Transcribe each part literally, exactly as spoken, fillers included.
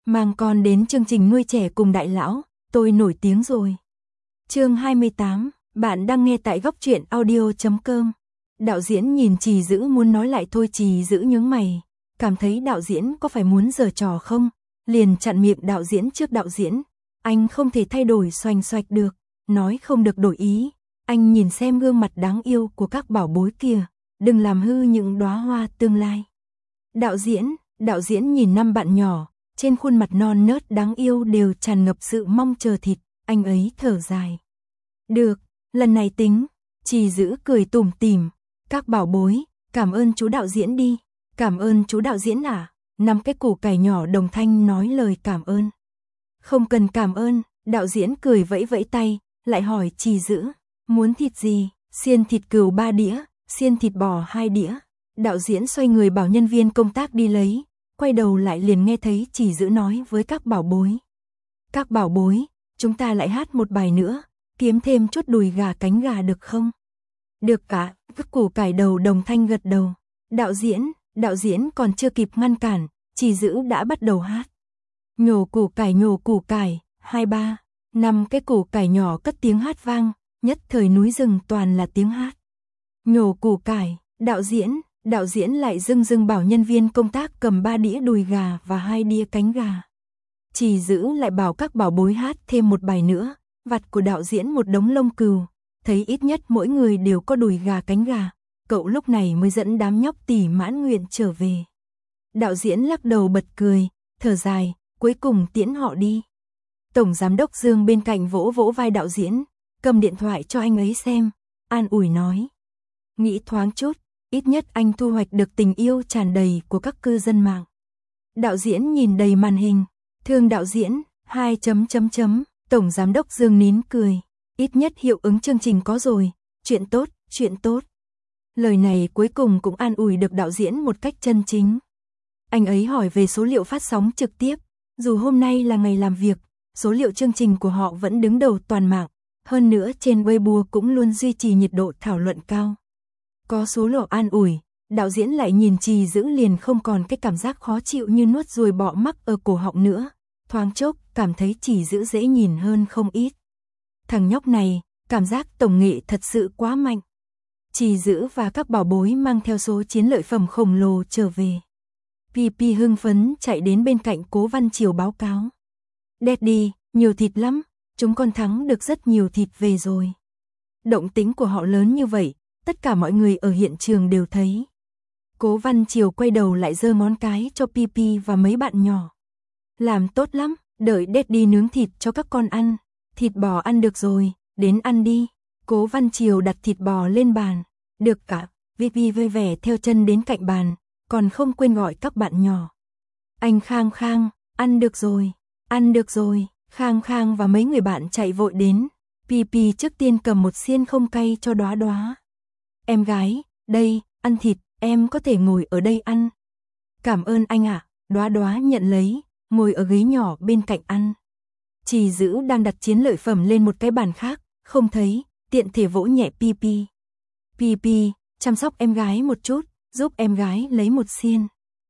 Mang con đến chương trình nuôi trẻ cùng đại lão, tôi nổi tiếng rồi. Chương hai mươi tám, bạn đang nghe tại góc truyện audio chấm com. Đạo diễn nhìn Trì Dữ muốn nói lại thôi, Trì Dữ nhướng mày, cảm thấy đạo diễn có phải muốn giở trò không, liền chặn miệng đạo diễn trước. Đạo diễn, anh không thể thay đổi xoành xoạch được, nói không được đổi ý, anh nhìn xem gương mặt đáng yêu của các bảo bối kia, đừng làm hư những đóa hoa tương lai. Đạo diễn, đạo diễn nhìn năm bạn nhỏ, trên khuôn mặt non nớt đáng yêu đều tràn ngập sự mong chờ thịt, anh ấy thở dài. Được, lần này tính, Trì Dữ cười tủm tỉm, các bảo bối, cảm ơn chú đạo diễn đi, cảm ơn chú đạo diễn à, năm cái củ cải nhỏ đồng thanh nói lời cảm ơn. Không cần cảm ơn, đạo diễn cười vẫy vẫy tay, lại hỏi Trì Dữ, muốn thịt gì, xiên thịt cừu ba đĩa, xiên thịt bò hai đĩa. Đạo diễn xoay người bảo nhân viên công tác đi lấy, quay đầu lại liền nghe thấy Trì Dữ nói với các bảo bối. Các bảo bối, chúng ta lại hát một bài nữa, kiếm thêm chút đùi gà cánh gà được không? Được cả, các củ cải đầu đồng thanh gật đầu. Đạo diễn, đạo diễn còn chưa kịp ngăn cản, Trì Dữ đã bắt đầu hát. Nhổ củ cải nhổ củ cải, hai ba, năm cái củ cải nhỏ cất tiếng hát vang, nhất thời núi rừng toàn là tiếng hát. Nhổ củ cải, đạo diễn, đạo diễn lại dưng dưng bảo nhân viên công tác cầm ba đĩa đùi gà và hai đĩa cánh gà. Trì Dữ lại bảo các bảo bối hát thêm một bài nữa, vặt của đạo diễn một đống lông cừu, thấy ít nhất mỗi người đều có đùi gà cánh gà, cậu lúc này mới dẫn đám nhóc tỉ mãn nguyện trở về. Đạo diễn lắc đầu bật cười, thở dài, cuối cùng tiễn họ đi. Tổng giám đốc Dương bên cạnh vỗ vỗ vai đạo diễn, cầm điện thoại cho anh ấy xem, an ủi nói. Nghĩ thoáng chút, ít nhất anh thu hoạch được tình yêu tràn đầy của các cư dân mạng. Đạo diễn nhìn đầy màn hình, thương đạo diễn, hai chấm chấm chấm, tổng giám đốc Dương nín cười, ít nhất hiệu ứng chương trình có rồi, chuyện tốt, chuyện tốt. Lời này cuối cùng cũng an ủi được đạo diễn một cách chân chính. Anh ấy hỏi về số liệu phát sóng trực tiếp, dù hôm nay là ngày làm việc, số liệu chương trình của họ vẫn đứng đầu toàn mạng, hơn nữa trên Weibo cũng luôn duy trì nhiệt độ thảo luận cao. Có số liệu an ủi, đạo diễn lại nhìn Trì Dữ liền không còn cái cảm giác khó chịu như nuốt ruồi bọ mắc ở cổ họng nữa, thoáng chốc cảm thấy Trì Dữ dễ nhìn hơn không ít. Thằng nhóc này, cảm giác tổng nghệ thật sự quá mạnh. Trì Dữ và các bảo bối mang theo số chiến lợi phẩm khổng lồ trở về. Pi Pi hưng phấn chạy đến bên cạnh Cố Văn Triều báo cáo. Daddy, nhiều thịt lắm, chúng con thắng được rất nhiều thịt về rồi. Động tĩnh của họ lớn như vậy, tất cả mọi người ở hiện trường đều thấy. Cố Văn Triều quay đầu lại giơ ngón cái cho Pi Pi và mấy bạn nhỏ. Làm tốt lắm, đợi Daddy nướng thịt cho các con ăn. Thịt bò ăn được rồi, đến ăn đi. Cố Văn Triều đặt thịt bò lên bàn. Được cả, Pi Pi vui vẻ theo chân đến cạnh bàn, còn không quên gọi các bạn nhỏ. Anh Khang Khang, ăn được rồi, ăn được rồi. Khang Khang và mấy người bạn chạy vội đến. Pi Pi trước tiên cầm một xiên không cay cho Đóa Đóa. Em gái, đây, ăn thịt, em có thể ngồi ở đây ăn. Cảm ơn anh ạ, Đóa Đóa nhận lấy, ngồi ở ghế nhỏ bên cạnh ăn. Trì Dữ đang đặt chiến lợi phẩm lên một cái bàn khác, không thấy, tiện thể vỗ nhẹ Pi Pi. Pi Pi, chăm sóc em gái một chút, giúp em gái lấy một xiên.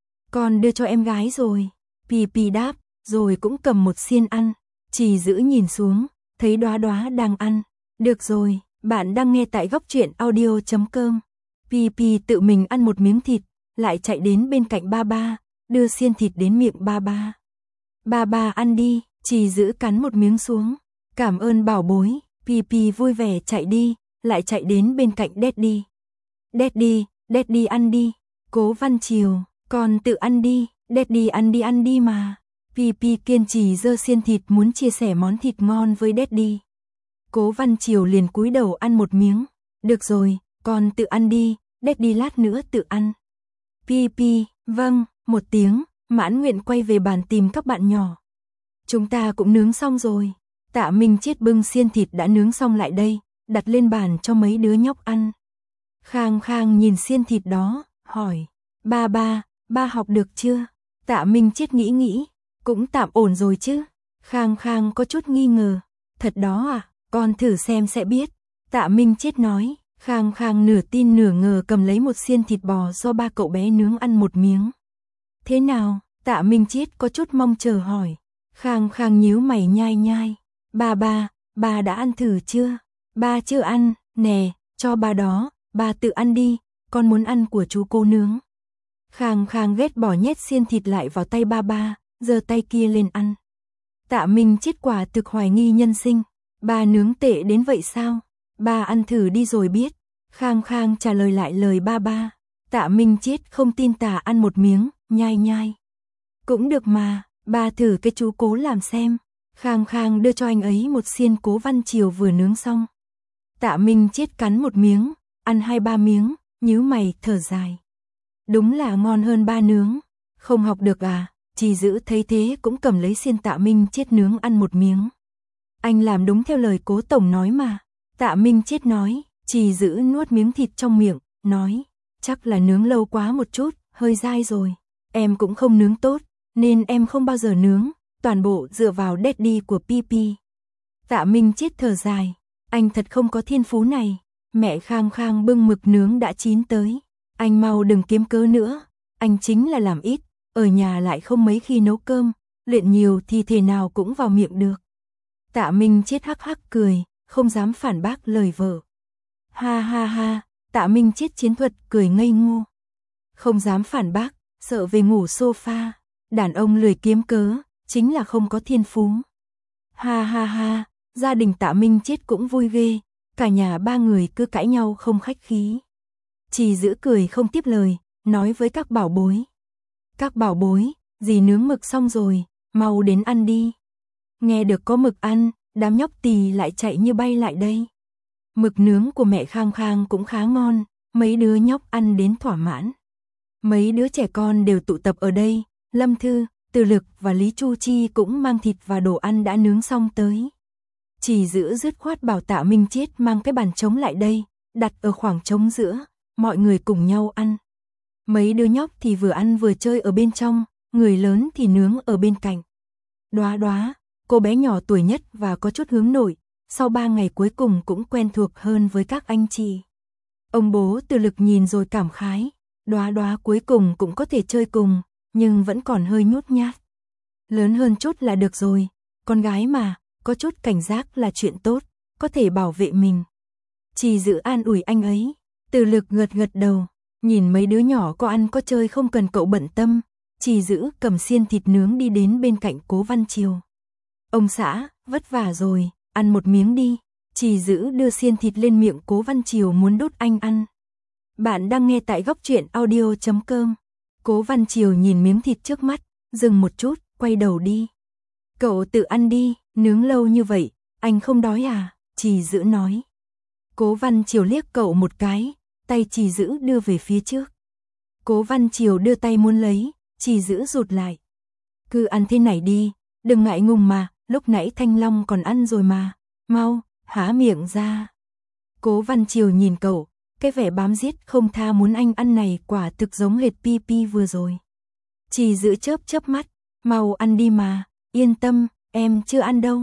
Con đưa cho em gái rồi. Pi Pi đáp, rồi cũng cầm một xiên ăn. Trì Dữ nhìn xuống, thấy Đóa Đóa đang ăn. Được rồi, bạn đang nghe tại góc truyện audio chấm com. Pi Pi tự mình ăn một miếng thịt, lại chạy đến bên cạnh ba ba, đưa xiên thịt đến miệng ba ba. Ba ba ăn đi, Trì Dữ cắn một miếng xuống. Cảm ơn bảo bối, Pi Pi vui vẻ chạy đi, lại chạy đến bên cạnh Daddy. Daddy, Daddy ăn đi. Cố Văn Triều, con tự ăn đi, Daddy ăn đi ăn đi mà. Pi Pi kiên trì giơ xiên thịt muốn chia sẻ món thịt ngon với Daddy. Cố Văn Triều liền cúi đầu ăn một miếng. Được rồi, con tự ăn đi, Daddy lát nữa tự ăn. Pi Pi, vâng, một tiếng, mãn nguyện quay về bàn tìm các bạn nhỏ. Chúng ta cũng nướng xong rồi. Tạ Minh Chiết bưng xiên thịt đã nướng xong lại đây, đặt lên bàn cho mấy đứa nhóc ăn. Khang Khang nhìn xiên thịt đó, hỏi. Ba ba, ba học được chưa? Tạ Minh Chiết nghĩ nghĩ, cũng tạm ổn rồi chứ. Khang Khang có chút nghi ngờ. Thật đó à, con thử xem sẽ biết. Tạ Minh Chiết nói. Khang Khang nửa tin nửa ngờ cầm lấy một xiên thịt bò do ba cậu bé nướng ăn một miếng. Thế nào, Tạ Minh Chiết có chút mong chờ hỏi. Khang Khang nhíu mày nhai nhai. Ba ba, ba đã ăn thử chưa? Ba chưa ăn, nè, cho ba đó, ba tự ăn đi, con muốn ăn của chú cô nướng. Khang Khang ghét bỏ nhét xiên thịt lại vào tay ba ba, giơ tay kia lên ăn. Tạ Minh Chiết quả thực hoài nghi nhân sinh. Ba nướng tệ đến vậy sao? Ba ăn thử đi rồi biết. Khang Khang trả lời lại lời ba ba. Tạ Minh Chiết không tin tà ăn một miếng, nhai nhai. Cũng được mà, ba thử cái chú cố làm xem. Khang Khang đưa cho anh ấy một xiên Cố Văn Triều vừa nướng xong. Tạ Minh Chiết cắn một miếng, ăn hai ba miếng, nhíu mày thở dài. Đúng là ngon hơn ba nướng. Không học được à? Trì Dữ thấy thế cũng cầm lấy xiên Tạ Minh Chiết nướng ăn một miếng. Anh làm đúng theo lời Cố tổng nói mà. Tạ Minh Chiết nói. Trì Dữ nuốt miếng thịt trong miệng, nói. Chắc là nướng lâu quá một chút, hơi dai rồi. Em cũng không nướng tốt, nên em không bao giờ nướng. Toàn bộ dựa vào daddy của Pipi. Tạ Minh Chiết thở dài. Anh thật không có thiên phú này. Mẹ Khang Khang bưng mực nướng đã chín tới. Anh mau đừng kiếm cớ nữa. Anh chính là làm ít, ở nhà lại không mấy khi nấu cơm. Luyện nhiều thì thể nào cũng vào miệng được. Tạ Minh Chiết hắc hắc cười, không dám phản bác lời vợ. Ha ha ha, Tạ Minh Chiết chiến thuật cười ngây ngô. Không dám phản bác, sợ về ngủ sofa. Đàn ông lười kiếm cớ, chính là không có thiên phú. Ha ha ha, gia đình Tạ Minh Chiết cũng vui ghê. Cả nhà ba người cứ cãi nhau không khách khí. Trì Dữ cười không tiếp lời, nói với các bảo bối. Các bảo bối, dì nướng mực xong rồi, mau đến ăn đi. Nghe được có mực ăn, đám nhóc tì lại chạy như bay lại đây. Mực nướng của mẹ Khang Khang cũng khá ngon, mấy đứa nhóc ăn đến thỏa mãn. Mấy đứa trẻ con đều tụ tập ở đây, Lâm Thư, Từ Lực và Lý Chu Chi cũng mang thịt và đồ ăn đã nướng xong tới. Trì Dữ dứt khoát bảo Tạ Minh Chiết mang cái bàn trống lại đây, đặt ở khoảng trống giữa, mọi người cùng nhau ăn. Mấy đứa nhóc thì vừa ăn vừa chơi ở bên trong, người lớn thì nướng ở bên cạnh. Đoá Đoá, cô bé nhỏ tuổi nhất và có chút hướng nội, sau ba ngày cuối cùng cũng quen thuộc hơn với các anh chị. Ông bố Từ Lực nhìn rồi cảm khái, Đoá Đoá cuối cùng cũng có thể chơi cùng, nhưng vẫn còn hơi nhút nhát. Lớn hơn chút là được rồi, con gái mà, có chút cảnh giác là chuyện tốt, có thể bảo vệ mình. Trì Dữ an ủi anh ấy. Từ Lực gật gật đầu, nhìn mấy đứa nhỏ có ăn có chơi không cần cậu bận tâm. Trì Dữ cầm xiên thịt nướng đi đến bên cạnh Cố Văn Triều. Ông xã, vất vả rồi, ăn một miếng đi. Trì Dữ đưa xiên thịt lên miệng Cố Văn Triều muốn đút anh ăn. Bạn đang nghe tại góc truyện audio chấm com. Cố Văn Triều nhìn miếng thịt trước mắt, dừng một chút, quay đầu đi. Cậu tự ăn đi, nướng lâu như vậy, anh không đói à? Trì Dữ nói. Cố Văn Triều liếc cậu một cái, tay Trì Dữ đưa về phía trước. Cố Văn Triều đưa tay muốn lấy, Trì Dữ rụt lại. Cứ ăn thế này đi, đừng ngại ngùng mà, lúc nãy Thanh Long còn ăn rồi mà. Mau, há miệng ra. Cố Văn Triều nhìn cậu, cái vẻ bám giết không tha muốn anh ăn này quả thực giống hệt Pipi vừa rồi. Trì Dữ chớp chớp mắt, mau ăn đi mà, yên tâm, em chưa ăn đâu.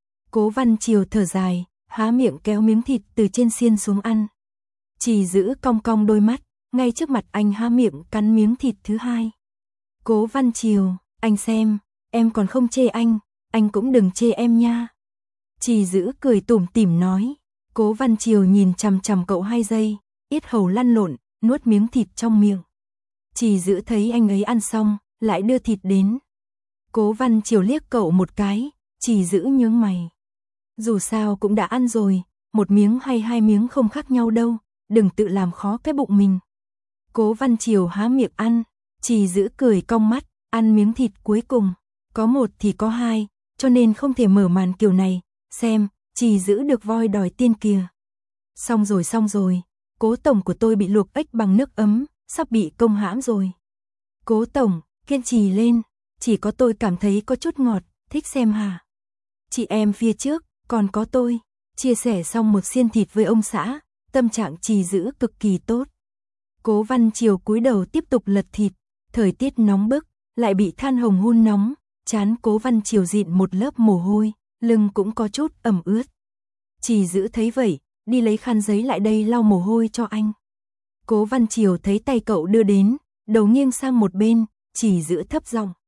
Cố Văn Triều thở dài, há miệng kéo miếng thịt từ trên xiên xuống ăn. Trì Dữ cong cong đôi mắt, ngay trước mặt anh há miệng cắn miếng thịt thứ hai. Cố Văn Triều, anh xem, em còn không chê anh, anh cũng đừng chê em nha. Trì Dữ cười tủm tỉm nói. Cố Văn Triều nhìn chằm chằm cậu hai giây, yết hầu lăn lộn, nuốt miếng thịt trong miệng. Trì Dữ thấy anh ấy ăn xong, lại đưa thịt đến. Cố Văn Triều liếc cậu một cái, Trì Dữ nhướng mày. Dù sao cũng đã ăn rồi, một miếng hay hai miếng không khác nhau đâu, đừng tự làm khó cái bụng mình. Cố Văn Triều há miệng ăn, Trì Dữ cười cong mắt, ăn miếng thịt cuối cùng. Có một thì có hai, cho nên không thể mở màn kiểu này, xem, Trì Dữ được voi đòi tiên kìa. Xong rồi xong rồi, Cố tổng của tôi bị luộc ếch bằng nước ấm, sắp bị công hãm rồi. Cố tổng, kiên trì lên, chỉ có tôi cảm thấy có chút ngọt, thích xem hả? Chị em phía trước, còn có tôi, chia sẻ xong một xiên thịt với ông xã, tâm trạng Trì Dữ cực kỳ tốt. Cố Văn Triều cúi đầu tiếp tục lật thịt, thời tiết nóng bức, lại bị than hồng hun nóng, trán Cố Văn Triều dịn một lớp mồ hôi, lưng cũng có chút ẩm ướt. Trì Dữ thấy vậy, đi lấy khăn giấy lại đây lau mồ hôi cho anh. Cố Văn Triều thấy tay cậu đưa đến, đầu nghiêng sang một bên, Trì Dữ thấp giọng.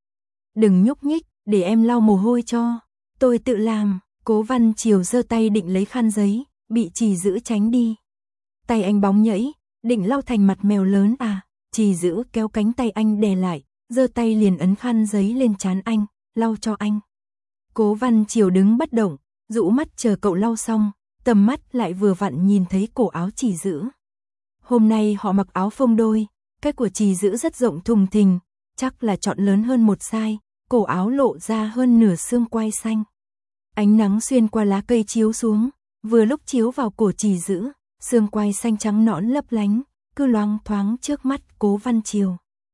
đừng nhúc nhích, để em lau mồ hôi cho. Tôi tự làm. Cố Văn Triều giơ tay định lấy khăn giấy, bị Trì Dữ tránh đi. Tay anh bóng nhẫy, định lau thành mặt mèo lớn à, Trì Dữ kéo cánh tay anh đè lại, giơ tay liền ấn khăn giấy lên trán anh, lau cho anh. Cố Văn Triều đứng bất động, rũ mắt chờ cậu lau xong, tầm mắt lại vừa vặn nhìn thấy cổ áo Trì Dữ. Hôm nay họ mặc áo phông đôi, cái của Trì Dữ rất rộng thùng thình, chắc là chọn lớn hơn một size, cổ áo lộ ra hơn nửa xương quai xanh. Ánh nắng xuyên qua lá cây chiếu xuống, vừa lúc chiếu vào cổ Trì Dữ, xương quai xanh trắng nõn lấp lánh, cứ loáng thoáng trước mắt Cố Văn Triều.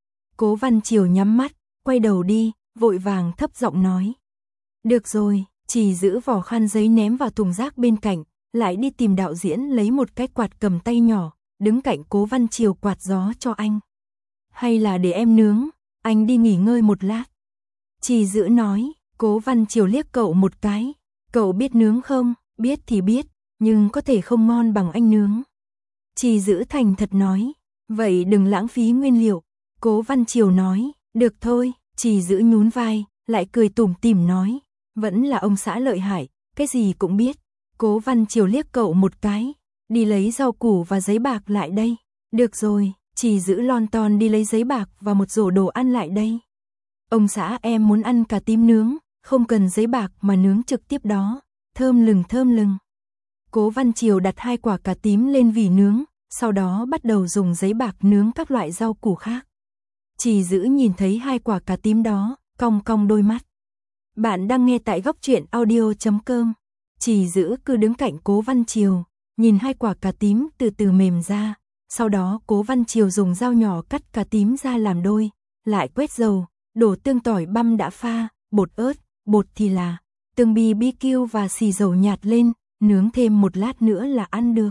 Cố Văn Triều nhắm mắt, quay đầu đi, vội vàng thấp giọng nói. Được rồi, Trì Dữ vỏ khăn giấy ném vào thùng rác bên cạnh, lại đi tìm đạo diễn lấy một cái quạt cầm tay nhỏ, đứng cạnh Cố Văn Triều quạt gió cho anh. Hay là để em nướng, anh đi nghỉ ngơi một lát. Trì Dữ nói. Cố Văn Triều liếc cậu một cái. Cậu biết nướng không? Biết thì biết, nhưng có thể không ngon bằng anh nướng. Trì Dữ thành thật nói. Vậy đừng lãng phí nguyên liệu. Cố Văn Triều nói. Được thôi. Trì Dữ nhún vai, lại cười tủm tỉm nói. Vẫn là ông xã lợi hại, cái gì cũng biết. Cố Văn Triều liếc cậu một cái. Đi lấy rau củ và giấy bạc lại đây. Được rồi. Trì Dữ lon ton đi lấy giấy bạc và một rổ đồ ăn lại đây. Ông xã em muốn ăn cà tím nướng, không cần giấy bạc mà nướng trực tiếp đó, thơm lừng thơm lừng. Cố Văn Triều đặt hai quả cà tím lên vỉ nướng, sau đó bắt đầu dùng giấy bạc nướng các loại rau củ khác. Trì Dữ nhìn thấy hai quả cà tím đó, cong cong đôi mắt. Bạn đang nghe tại góc truyện audio chấm com. Trì Dữ cứ đứng cạnh Cố Văn Triều, nhìn hai quả cà tím từ từ mềm ra, sau đó Cố Văn Triều dùng dao nhỏ cắt cà tím ra làm đôi, lại quét dầu, đổ tương tỏi băm đã pha, bột ớt, bột thì là, tương bê bê kiu và xì dầu nhạt lên, nướng thêm một lát nữa là ăn được.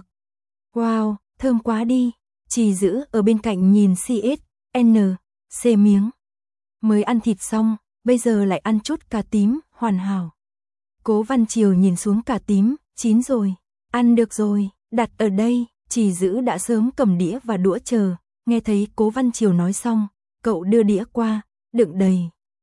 Wow, thơm quá đi. Trì Dữ ở bên cạnh nhìn xê ét en xê miếng. Mới ăn thịt xong, bây giờ lại ăn chút cà tím, hoàn hảo. Cố Văn Triều nhìn xuống cà tím, chín rồi, ăn được rồi, đặt ở đây. Trì Dữ đã sớm cầm đĩa và đũa chờ, nghe thấy Cố Văn Triều nói xong, cậu đưa đĩa qua, đựng đầy.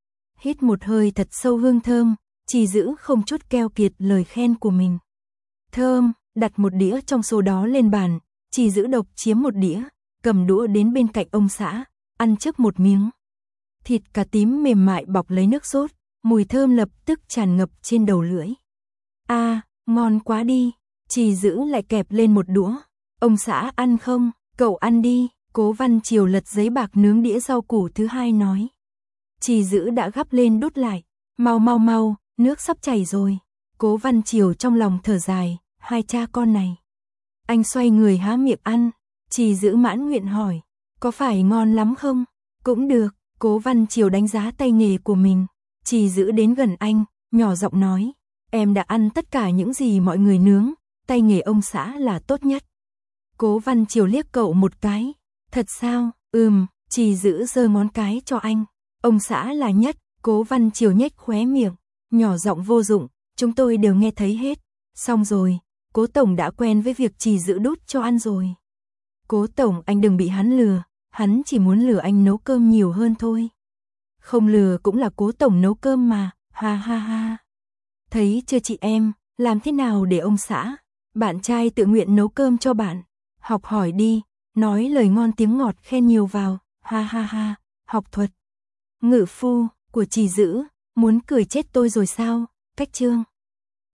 Hít một hơi thật sâu hương thơm, Trì Dữ không chút keo kiệt lời khen của mình. Thơm, đặt một đĩa trong số đó lên bàn, Trì Dữ độc chiếm một đĩa, cầm đũa đến bên cạnh ông xã, ăn trước một miếng. Thịt cà tím mềm mại bọc lấy nước sốt, mùi thơm lập tức tràn ngập trên đầu lưỡi. A, à, ngon quá đi. Trì Dữ lại kẹp lên một đũa. Ông xã ăn không? Cậu ăn đi. Cố Văn Triều lật giấy bạc nướng đĩa rau củ thứ hai nói. Trì Dữ đã gắp lên đút lại. Mau mau mau, nước sắp chảy rồi. Cố Văn Triều trong lòng thở dài, hai cha con này. Anh xoay người há miệng ăn. Trì Dữ mãn nguyện hỏi, có phải ngon lắm không? Cũng được. Cố Văn Triều đánh giá tay nghề của mình. Trì Dữ đến gần anh, nhỏ giọng nói, em đã ăn tất cả những gì mọi người nướng, tay nghề ông xã là tốt nhất. Cố Văn Triều liếc cậu một cái. Thật sao? Ừm. Trì Dữ giơ ngón cái cho anh. Ông xã là nhất. Cố Văn Triều nhếch khóe miệng, nhỏ giọng vô dụng, chúng tôi đều nghe thấy hết. Xong rồi, Cố Tổng đã quen với việc Trì Dữ đút cho ăn rồi. Cố Tổng, anh đừng bị hắn lừa, hắn chỉ muốn lừa anh nấu cơm nhiều hơn thôi. Không lừa cũng là Cố Tổng nấu cơm mà, ha ha ha. Thấy chưa chị em, làm thế nào để ông xã, bạn trai tự nguyện nấu cơm cho bạn. Học hỏi đi, nói lời ngon tiếng ngọt khen nhiều vào, ha ha ha, học thuật. Ngự phu của Trì Dữ, muốn cười chết tôi rồi sao? Cách chương.